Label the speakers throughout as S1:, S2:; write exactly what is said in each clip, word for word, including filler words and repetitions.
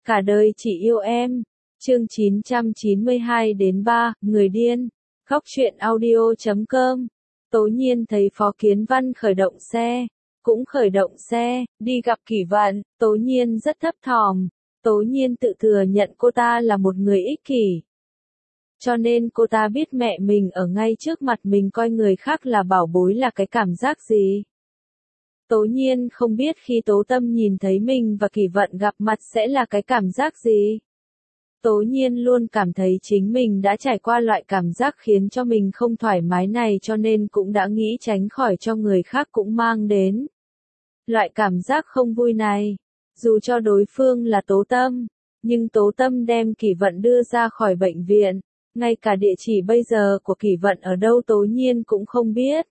S1: Cả đời chỉ yêu em. Chương chín trăm chín mươi hai đến ba, người điên. Góc truyện audio chấm com. Tố Nhiên thấy Phó Kiến Văn khởi động xe, cũng khởi động xe, đi gặp Kỷ Vận. Tố Nhiên rất thấp thỏm. Tố Nhiên tự thừa nhận cô ta là một người ích kỷ. Cho nên cô ta biết mẹ mình ở ngay trước mặt mình coi người khác là bảo bối là cái cảm giác gì. Tố Nhiên không biết khi Tố Tâm nhìn thấy mình và Kỷ Vận gặp mặt sẽ là cái cảm giác gì. Tố Nhiên luôn cảm thấy chính mình đã trải qua loại cảm giác khiến cho mình không thoải mái này cho nên cũng đã nghĩ tránh khỏi cho người khác cũng mang đến. Loại cảm giác không vui này, dù cho đối phương là Tố Tâm, nhưng Tố Tâm đem Kỷ Vận đưa ra khỏi bệnh viện, ngay cả địa chỉ bây giờ của Kỷ Vận ở đâu Tố Nhiên cũng không biết.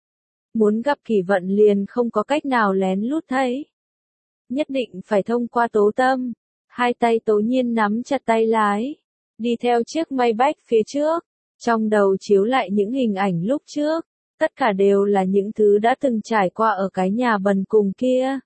S1: Muốn gặp Kỷ Vận liền không có cách nào lén lút thấy. Nhất định phải thông qua Tố Tâm. Hai tay Tố Nhiên nắm chặt tay lái, đi theo chiếc Maybach phía trước, trong đầu chiếu lại những hình ảnh lúc trước, tất cả đều là những thứ đã từng trải qua ở cái nhà bần cùng kia.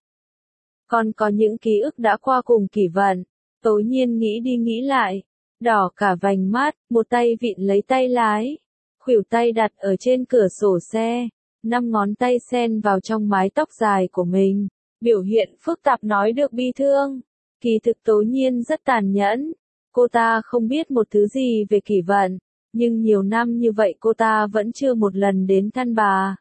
S1: Còn có những ký ức đã qua cùng Kỷ Vận, Tố Nhiên nghĩ đi nghĩ lại, đỏ cả vành mắt, một tay vịn lấy tay lái, khuỷu tay đặt ở trên cửa sổ xe, năm ngón tay xen vào trong mái tóc dài của mình, biểu hiện phức tạp nói được bi thương. Kỳ thực Tố Nhiên rất tàn nhẫn, cô ta không biết một thứ gì về Kỷ Vận, nhưng nhiều năm như vậy cô ta vẫn chưa một lần đến thăm bà.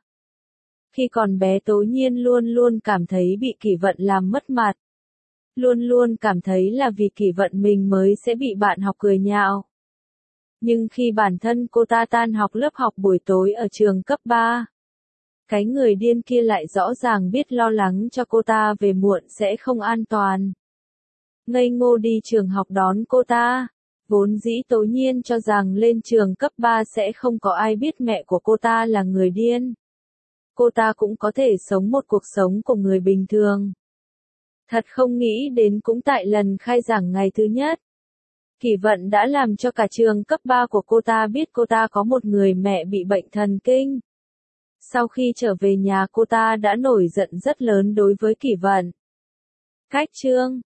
S1: Khi còn bé Tố Nhiên luôn luôn cảm thấy bị Kỷ Vận làm mất mặt. Luôn luôn cảm thấy là vì Kỷ Vận mình mới sẽ bị bạn học cười nhạo. Nhưng khi bản thân cô ta tan học lớp học buổi tối ở trường cấp ba, cái người điên kia lại rõ ràng biết lo lắng cho cô ta về muộn sẽ không an toàn. Ngây ngô đi trường học đón cô ta, vốn dĩ Tố Nhiên cho rằng lên trường cấp ba sẽ không có ai biết mẹ của cô ta là người điên. Cô ta cũng có thể sống một cuộc sống của người bình thường. Thật không nghĩ đến cũng tại lần khai giảng ngày thứ nhất. Kỷ Vận đã làm cho cả trường cấp ba của cô ta biết cô ta có một người mẹ bị bệnh thần kinh. Sau khi trở về nhà cô ta đã nổi giận rất lớn đối với Kỷ Vận. Cách chương